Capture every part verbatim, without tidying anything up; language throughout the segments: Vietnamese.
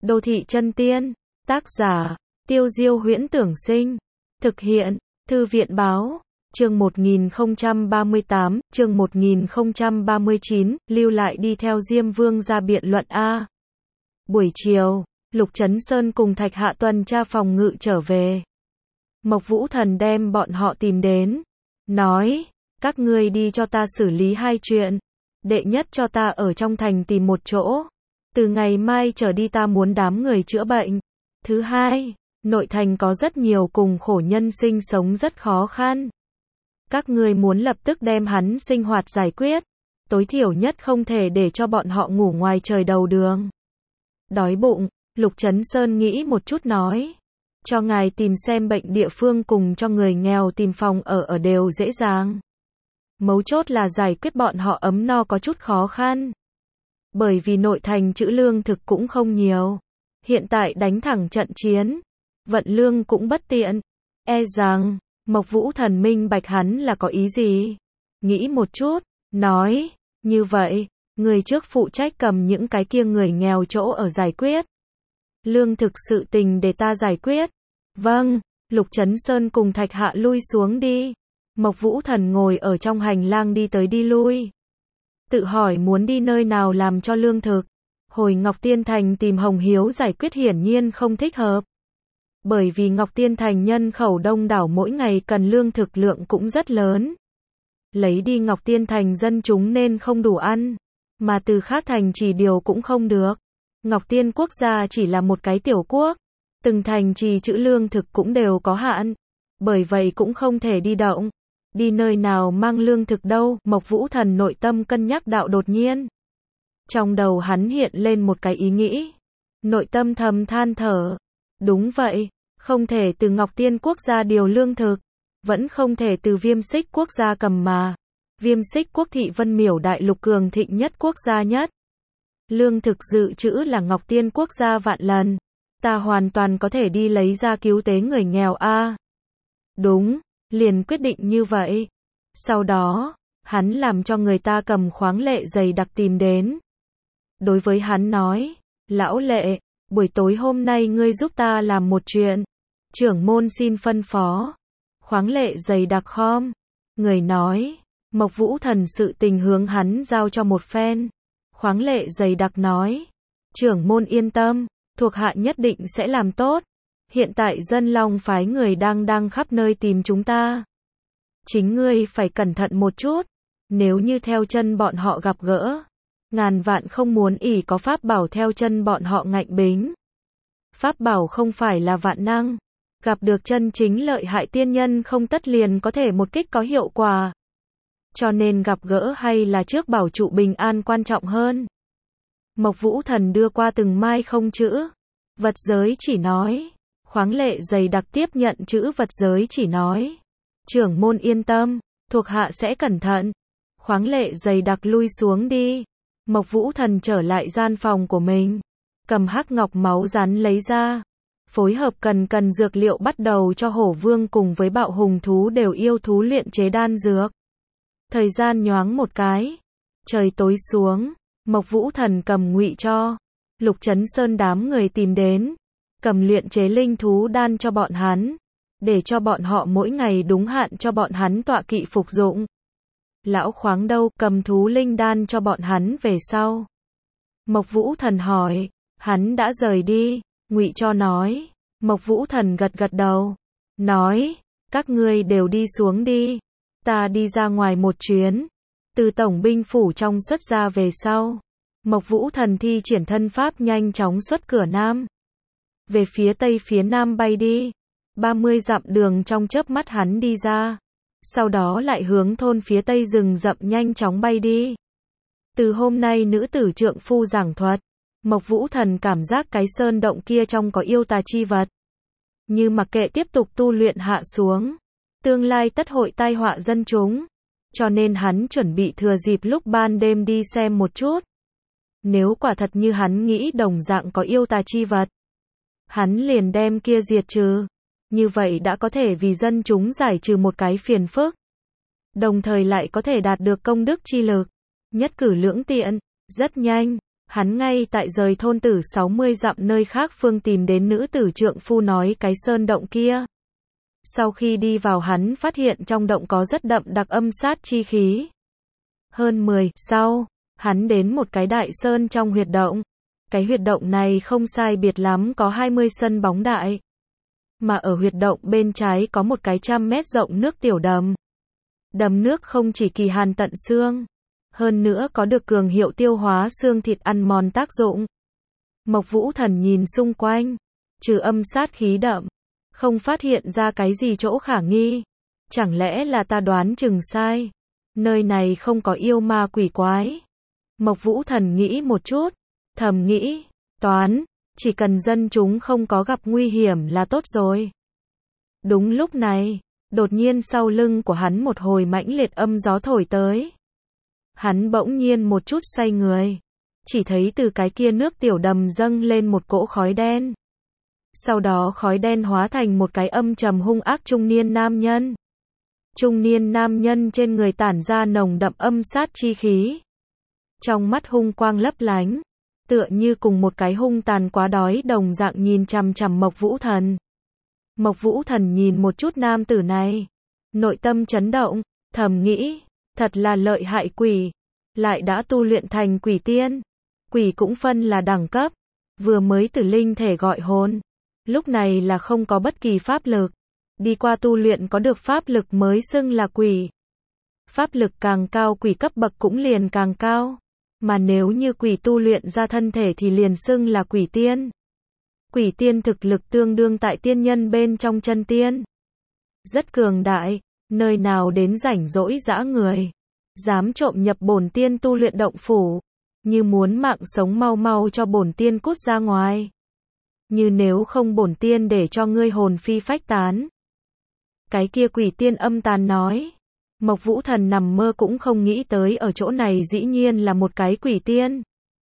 Đô thị chân tiên, tác giả, Tiêu Diêu Huyễn Tưởng Sinh, thực hiện, Thư viện Báo, chương một nghìn không trăm ba mươi tám, chương một nghìn không trăm ba mươi chín, lưu lại đi theo Diêm Vương ra biện luận A. Buổi chiều, Lục Chấn Sơn cùng Thạch Hạ tuần tra phòng ngự trở về. Mộc Vũ Thần đem bọn họ tìm đến, nói, các ngươi đi cho ta xử lý hai chuyện. Đệ nhất, cho ta ở trong thành tìm một chỗ. Từ ngày mai trở đi ta muốn đám người chữa bệnh. Thứ hai, nội thành có rất nhiều cùng khổ nhân sinh sống rất khó khăn. Các ngươi muốn lập tức đem hắn sinh hoạt giải quyết. Tối thiểu nhất không thể để cho bọn họ ngủ ngoài trời đầu đường. Đói bụng, Lục Chấn Sơn nghĩ một chút nói. Cho ngài tìm xem bệnh địa phương cùng cho người nghèo tìm phòng ở ở đều dễ dàng. Mấu chốt là giải quyết bọn họ ấm no có chút khó khăn. Bởi vì nội thành trữ lương thực cũng không nhiều. Hiện tại đánh thẳng trận chiến. Vận lương cũng bất tiện. E rằng, Mộc Vũ Thần minh bạch hắn là có ý gì. Nghĩ một chút, nói, như vậy, người trước phụ trách cầm những cái kia người nghèo chỗ ở giải quyết. Lương thực sự tình để ta giải quyết. Vâng, Lục Chấn Sơn cùng Thạch Hạ lui xuống đi. Mộc Vũ Thần ngồi ở trong hành lang đi tới đi lui. Tự hỏi muốn đi nơi nào làm cho lương thực. Hồi Ngọc Tiên Thành tìm Hồng Hiếu giải quyết hiển nhiên không thích hợp. Bởi vì Ngọc Tiên Thành nhân khẩu đông đảo mỗi ngày cần lương thực lượng cũng rất lớn. Lấy đi Ngọc Tiên Thành dân chúng nên không đủ ăn. Mà từ khác thành trì điều cũng không được. Ngọc Tiên quốc gia chỉ là một cái tiểu quốc. Từng thành trì trữ lương thực cũng đều có hạn. Bởi vậy cũng không thể đi động. Đi nơi nào mang lương thực đâu, Mộc Vũ Thần nội tâm cân nhắc đạo đột nhiên. Trong đầu hắn hiện lên một cái ý nghĩ. Nội tâm thầm than thở. Đúng vậy, không thể từ Ngọc Tiên quốc gia điều lương thực. Vẫn không thể từ Viêm Xích quốc gia cầm mà. Viêm Xích quốc thị Vân Miểu đại lục cường thịnh nhất quốc gia nhất. Lương thực dự trữ là Ngọc Tiên quốc gia vạn lần. Ta hoàn toàn có thể đi lấy ra cứu tế người nghèo a. Đúng. Liền quyết định như vậy. Sau đó, hắn làm cho người ta cầm khoáng lệ dày đặc tìm đến. Đối với hắn nói, lão lệ, buổi tối hôm nay ngươi giúp ta làm một chuyện. Trưởng môn xin phân phó. Khoáng lệ dày đặc khom. Người nói, Mộc Vũ Thần sự tình hướng hắn giao cho một phen. Khoáng lệ dày đặc nói, trưởng môn yên tâm, thuộc hạ nhất định sẽ làm tốt. Hiện tại Dân Long phái người đang đang khắp nơi tìm chúng ta. Chính ngươi phải cẩn thận một chút. Nếu như theo chân bọn họ gặp gỡ. Ngàn vạn không muốn ỷ có pháp bảo theo chân bọn họ ngạnh bính. Pháp bảo không phải là vạn năng. Gặp được chân chính lợi hại tiên nhân không tất liền có thể một kích có hiệu quả. Cho nên gặp gỡ hay là trước bảo trụ bình an quan trọng hơn. Mộc Vũ Thần đưa qua từng mai không chữ. Vật giới chỉ nói. Khoáng lệ dày đặc tiếp nhận chữ vật giới chỉ nói. Trưởng môn yên tâm, thuộc hạ sẽ cẩn thận. Khoáng lệ dày đặc lui xuống đi. Mộc Vũ Thần trở lại gian phòng của mình. Cầm hắc ngọc máu rắn lấy ra. Phối hợp cần cần dược liệu bắt đầu cho hổ vương cùng với bạo hùng thú đều yêu thú luyện chế đan dược. Thời gian nhoáng một cái. Trời tối xuống. Mộc Vũ Thần cầm ngụy cho. Lục Chấn Sơn đám người tìm đến. Cầm luyện chế linh thú đan cho bọn hắn. Để cho bọn họ mỗi ngày đúng hạn cho bọn hắn tọa kỵ phục dụng. Lão khoáng đâu, cầm thú linh đan cho bọn hắn về sau. Mộc Vũ Thần hỏi. Hắn đã rời đi. Ngụy cho nói. Mộc Vũ Thần gật gật đầu. Nói. Các ngươi đều đi xuống đi. Ta đi ra ngoài một chuyến. Từ tổng binh phủ trong xuất ra về sau. Mộc Vũ Thần thi triển thân pháp nhanh chóng xuất cửa nam. Về phía tây phía nam bay đi. ba mươi dặm đường trong chớp mắt hắn đi ra. Sau đó lại hướng thôn phía tây rừng rậm nhanh chóng bay đi. Từ hôm nay nữ tử trượng phu giảng thuật. Mộc Vũ Thần cảm giác cái sơn động kia trong có yêu tà chi vật. Như mặc kệ tiếp tục tu luyện hạ xuống. Tương lai tất hội tai họa dân chúng. Cho nên hắn chuẩn bị thừa dịp lúc ban đêm đi xem một chút. Nếu quả thật như hắn nghĩ đồng dạng có yêu tà chi vật. Hắn liền đem kia diệt trừ. Như vậy đã có thể vì dân chúng giải trừ một cái phiền phức. Đồng thời lại có thể đạt được công đức chi lực. Nhất cử lưỡng tiện. Rất nhanh. Hắn ngay tại rời thôn tử sáu mươi dặm nơi khác phương tìm đến nữ tử trượng phu nói cái sơn động kia. Sau khi đi vào hắn phát hiện trong động có rất đậm đặc âm sát chi khí. Hơn mười sau, hắn đến một cái đại sơn trong huyệt động. Cái huyệt động này không sai biệt lắm có hai mươi sân bóng đại. Mà ở huyệt động bên trái có một cái trăm mét rộng nước tiểu đầm. Đầm nước không chỉ kỳ hàn tận xương, hơn nữa có được cường hiệu tiêu hóa xương thịt ăn mòn tác dụng. Mộc Vũ Thần nhìn xung quanh, trừ âm sát khí đậm, không phát hiện ra cái gì chỗ khả nghi. Chẳng lẽ là ta đoán chừng sai? Nơi này không có yêu ma quỷ quái. Mộc Vũ Thần nghĩ một chút, thầm nghĩ, toán, chỉ cần dân chúng không có gặp nguy hiểm là tốt rồi. Đúng lúc này, đột nhiên sau lưng của hắn một hồi mãnh liệt âm gió thổi tới. Hắn bỗng nhiên một chút say người, chỉ thấy từ cái kia nước tiểu đầm dâng lên một cỗ khói đen. Sau đó khói đen hóa thành một cái âm trầm hung ác trung niên nam nhân. Trung niên nam nhân trên người tản ra nồng đậm âm sát chi khí. Trong mắt hung quang lấp lánh, tựa như cùng một cái hung tàn quá đói đồng dạng nhìn chằm chằm Mộc Vũ Thần. Mộc Vũ Thần nhìn một chút nam tử này, nội tâm chấn động, thầm nghĩ, thật là lợi hại quỷ, lại đã tu luyện thành quỷ tiên. Quỷ cũng phân là đẳng cấp, vừa mới từ linh thể gọi hồn, lúc này là không có bất kỳ pháp lực, đi qua tu luyện có được pháp lực mới xưng là quỷ. Pháp lực càng cao quỷ cấp bậc cũng liền càng cao, mà nếu như quỷ tu luyện ra thân thể thì liền xưng là quỷ tiên. Quỷ tiên thực lực tương đương tại tiên nhân bên trong chân tiên. Rất cường đại, nơi nào đến rảnh rỗi dã người, dám trộm nhập bổn tiên tu luyện động phủ, như muốn mạng sống mau mau cho bổn tiên cút ra ngoài. Như nếu không bổn tiên để cho ngươi hồn phi phách tán. Cái kia quỷ tiên âm tàn nói. Mộc Vũ Thần nằm mơ cũng không nghĩ tới ở chỗ này dĩ nhiên là một cái quỷ tiên.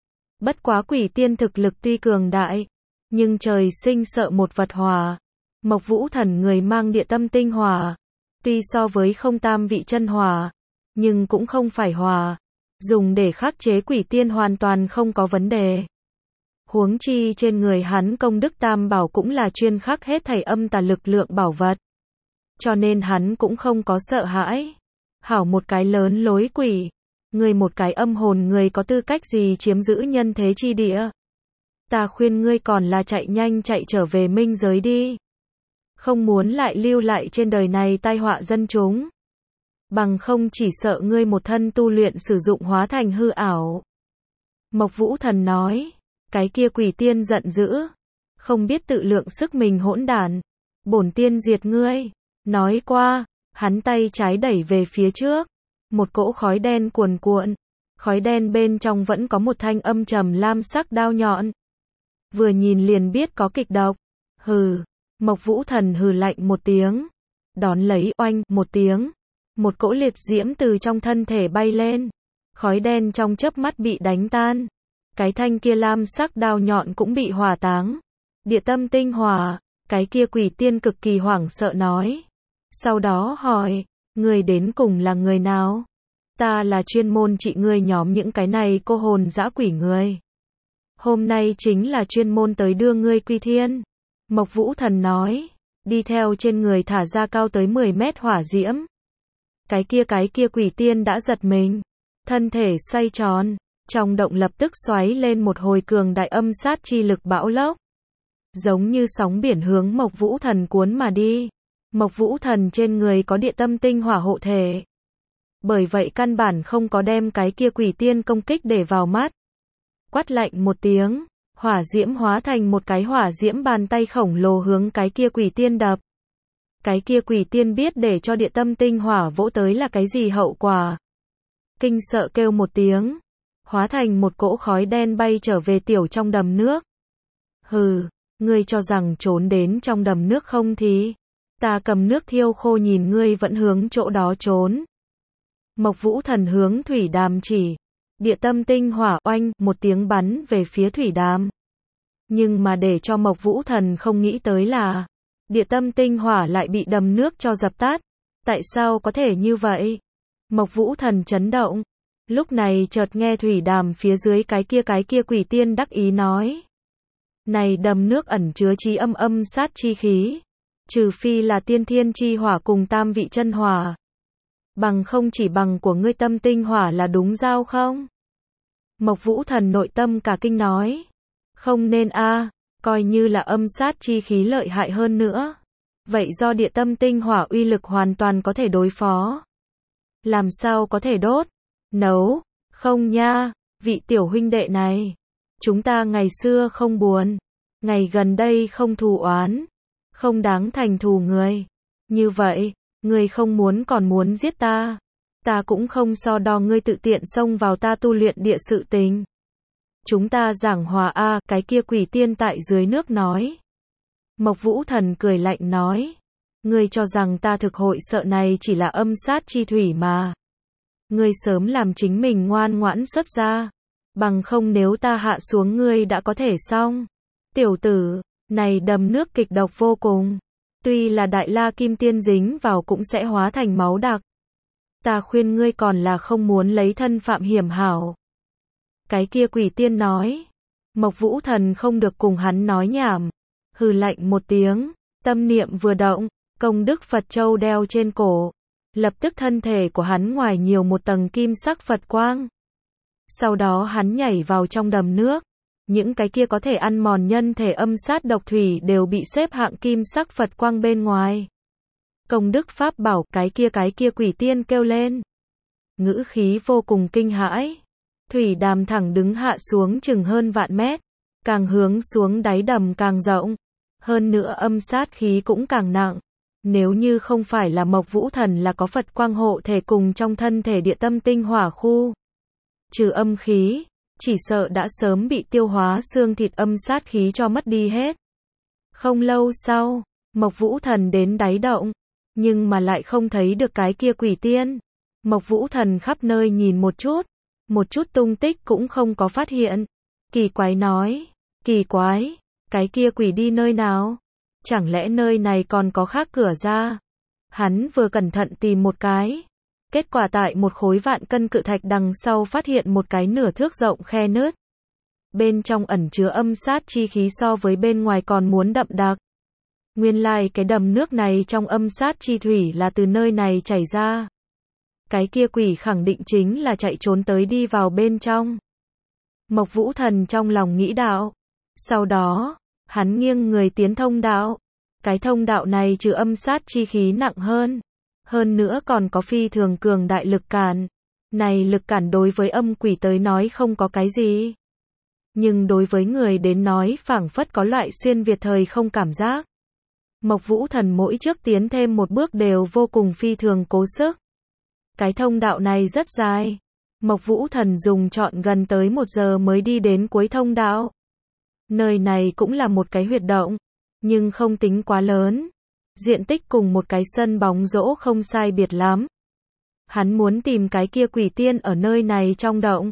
Bất quá quỷ tiên thực lực tuy cường đại, nhưng trời sinh sợ một vật hỏa. Mộc Vũ Thần người mang địa tâm tinh hỏa, tuy so với không tam vị chân hỏa, nhưng cũng không phải hỏa, dùng để khắc chế quỷ tiên hoàn toàn không có vấn đề. Huống chi trên người hắn công đức tam bảo cũng là chuyên khắc hết thảy âm tà lực lượng bảo vật, cho nên hắn cũng không có sợ hãi. Hảo một cái lớn lối quỷ, ngươi một cái âm hồn người có tư cách gì chiếm giữ nhân thế chi địa? Ta khuyên ngươi còn là chạy nhanh chạy trở về minh giới đi. Không muốn lại lưu lại trên đời này tai họa dân chúng. Bằng không chỉ sợ ngươi một thân tu luyện sử dụng hóa thành hư ảo. Mộc Vũ Thần nói, cái kia quỷ tiên giận dữ, không biết tự lượng sức mình hỗn đản, bổn tiên diệt ngươi. Nói qua, hắn tay trái đẩy về phía trước, một cỗ khói đen cuồn cuộn, khói đen bên trong vẫn có một thanh âm trầm lam sắc đao nhọn. Vừa nhìn liền biết có kịch độc. Hừ, Mộc Vũ Thần hừ lạnh một tiếng, đón lấy oanh một tiếng, một cỗ liệt diễm từ trong thân thể bay lên, khói đen trong chớp mắt bị đánh tan. Cái thanh kia lam sắc đao nhọn cũng bị hỏa táng. Địa tâm tinh hỏa, cái kia quỷ tiên cực kỳ hoảng sợ nói. Sau đó hỏi, người đến cùng là người nào? Ta là chuyên môn trị ngươi nhóm những cái này cô hồn dã quỷ người. Hôm nay chính là chuyên môn tới đưa ngươi quy thiên. Mộc Vũ Thần nói, đi theo trên người thả ra cao tới mười mét hỏa diễm. Cái kia cái kia quỷ tiên đã giật mình, thân thể xoay tròn, trong động lập tức xoáy lên một hồi cường đại âm sát chi lực bão lốc. Giống như sóng biển hướng Mộc Vũ Thần cuốn mà đi. Mộc Vũ Thần trên người có địa tâm tinh hỏa hộ thể. Bởi vậy căn bản không có đem cái kia quỷ tiên công kích để vào mắt. Quát lạnh một tiếng, hỏa diễm hóa thành một cái hỏa diễm bàn tay khổng lồ hướng cái kia quỷ tiên đập. Cái kia quỷ tiên biết để cho địa tâm tinh hỏa vỗ tới là cái gì hậu quả. Kinh sợ kêu một tiếng, hóa thành một cỗ khói đen bay trở về tiểu trong đầm nước. Hừ, ngươi cho rằng trốn đến trong đầm nước không thì? Ta cầm nước thiêu khô nhìn ngươi vẫn hướng chỗ đó trốn. Mộc Vũ Thần hướng thủy đàm chỉ. Địa tâm tinh hỏa oanh một tiếng bắn về phía thủy đàm. Nhưng mà để cho Mộc Vũ Thần không nghĩ tới là địa tâm tinh hỏa lại bị đầm nước cho dập tắt. Tại sao có thể như vậy? Mộc Vũ Thần chấn động. Lúc này chợt nghe thủy đàm phía dưới cái kia cái kia quỷ tiên đắc ý nói. Này đầm nước ẩn chứa chí âm âm sát chi khí. Trừ phi là tiên thiên chi hỏa cùng tam vị chân hỏa. Bằng không chỉ bằng của ngươi tâm tinh hỏa là đúng giao không? Mộc Vũ Thần nội tâm cả kinh nói. Không nên a, coi như là âm sát chi khí lợi hại hơn nữa. Vậy do địa tâm tinh hỏa uy lực hoàn toàn có thể đối phó. Làm sao có thể đốt? Nấu? Không nha, vị tiểu huynh đệ này. Chúng ta ngày xưa không buồn. Ngày gần đây không thù oán. Không đáng thành thù người. Như vậy, ngươi không muốn còn muốn giết ta. Ta cũng không so đo ngươi tự tiện xông vào ta tu luyện địa sự tình. Chúng ta giảng hòa a, cái kia quỷ tiên tại dưới nước nói. Mộc Vũ Thần cười lạnh nói. Ngươi cho rằng ta thực hội sợ này chỉ là âm sát chi thủy mà. Ngươi sớm làm chính mình ngoan ngoãn xuất ra. Bằng không nếu ta hạ xuống ngươi đã có thể xong. Tiểu tử, này đầm nước kịch độc vô cùng. Tuy là đại la kim tiên dính vào cũng sẽ hóa thành máu đặc. Ta khuyên ngươi còn là không muốn lấy thân phạm hiểm hảo. Cái kia quỷ tiên nói. Mộc Vũ Thần không được cùng hắn nói nhảm. Hừ lạnh một tiếng, tâm niệm vừa động, công đức Phật châu đeo trên cổ. Lập tức thân thể của hắn ngoài nhiều một tầng kim sắc Phật quang. Sau đó hắn nhảy vào trong đầm nước. Những cái kia có thể ăn mòn nhân thể âm sát độc thủy đều bị xếp hạng kim sắc Phật quang bên ngoài. Công đức pháp bảo, cái kia cái kia quỷ tiên kêu lên. Ngữ khí vô cùng kinh hãi. Thủy đàm thẳng đứng hạ xuống chừng hơn vạn mét. Càng hướng xuống đáy đầm càng rộng. Hơn nữa âm sát khí cũng càng nặng. Nếu như không phải là Mộc Vũ Thần là có Phật quang hộ thể cùng trong thân thể địa tâm tinh hỏa khu. Trừ âm khí, chỉ sợ đã sớm bị tiêu hóa xương thịt âm sát khí cho mất đi hết. Không lâu sau, Mộc Vũ Thần đến đáy động, nhưng mà lại không thấy được cái kia quỷ tiên. Mộc Vũ Thần khắp nơi nhìn một chút, một chút tung tích cũng không có phát hiện. Kỳ quái nói, kỳ quái, cái kia quỷ đi nơi nào? Chẳng lẽ nơi này còn có khác cửa ra? Hắn vừa cẩn thận tìm một cái. Kết quả tại một khối vạn cân cự thạch đằng sau phát hiện một cái nửa thước rộng khe nứt. Bên trong ẩn chứa âm sát chi khí so với bên ngoài còn muốn đậm đặc. Nguyên lai cái đầm nước này trong âm sát chi thủy là từ nơi này chảy ra. Cái kia quỷ khẳng định chính là chạy trốn tới đi vào bên trong. Mộc Vũ Thần trong lòng nghĩ đạo. Sau đó, hắn nghiêng người tiến thông đạo. Cái thông đạo này trừ âm sát chi khí nặng hơn. Hơn nữa còn có phi thường cường đại lực cản. Này lực cản đối với âm quỷ tới nói không có cái gì. Nhưng đối với người đến nói phảng phất có loại xuyên Việt thời không cảm giác. Mộc Vũ Thần mỗi trước tiến thêm một bước đều vô cùng phi thường cố sức. Cái thông đạo này rất dài. Mộc Vũ Thần dùng trọn gần tới một giờ mới đi đến cuối thông đạo. Nơi này cũng là một cái huyệt động, nhưng không tính quá lớn. Diện tích cùng một cái sân bóng rổ không sai biệt lắm. Hắn muốn tìm cái kia quỷ tiên ở nơi này trong động.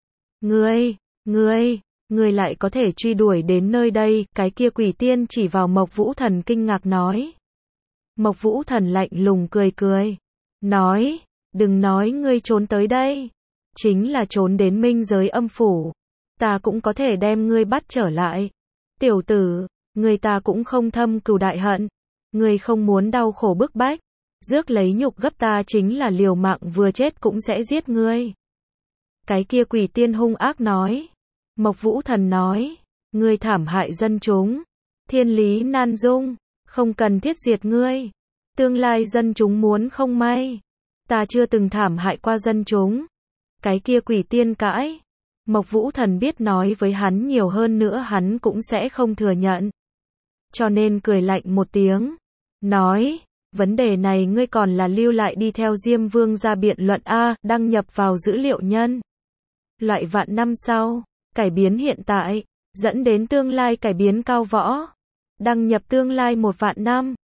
Ngươi, ngươi, ngươi lại có thể truy đuổi đến nơi đây, cái kia quỷ tiên chỉ vào Mộc Vũ Thần kinh ngạc nói. Mộc Vũ Thần lạnh lùng cười cười. Nói, đừng nói ngươi trốn tới đây. Chính là trốn đến minh giới âm phủ. Ta cũng có thể đem ngươi bắt trở lại. Tiểu tử, người ta cũng không thâm cừu đại hận. Ngươi không muốn đau khổ bức bách. Rước lấy nhục gấp ta chính là liều mạng vừa chết cũng sẽ giết ngươi. Cái kia quỷ tiên hung ác nói. Mộc Vũ Thần nói. Ngươi thảm hại dân chúng. Thiên lý nan dung. Không cần thiết diệt ngươi. Tương lai dân chúng muốn không may. Ta chưa từng thảm hại qua dân chúng. Cái kia quỷ tiên cãi. Mộc Vũ Thần biết nói với hắn nhiều hơn nữa hắn cũng sẽ không thừa nhận. Cho nên cười lạnh một tiếng. Nói, vấn đề này ngươi còn là lưu lại đi theo Diêm Vương ra biện luận A, đăng nhập vào dữ liệu nhân. Loại vạn năm sau, cải biến hiện tại, dẫn đến tương lai cải biến cao võ. Đăng nhập tương lai một vạn năm.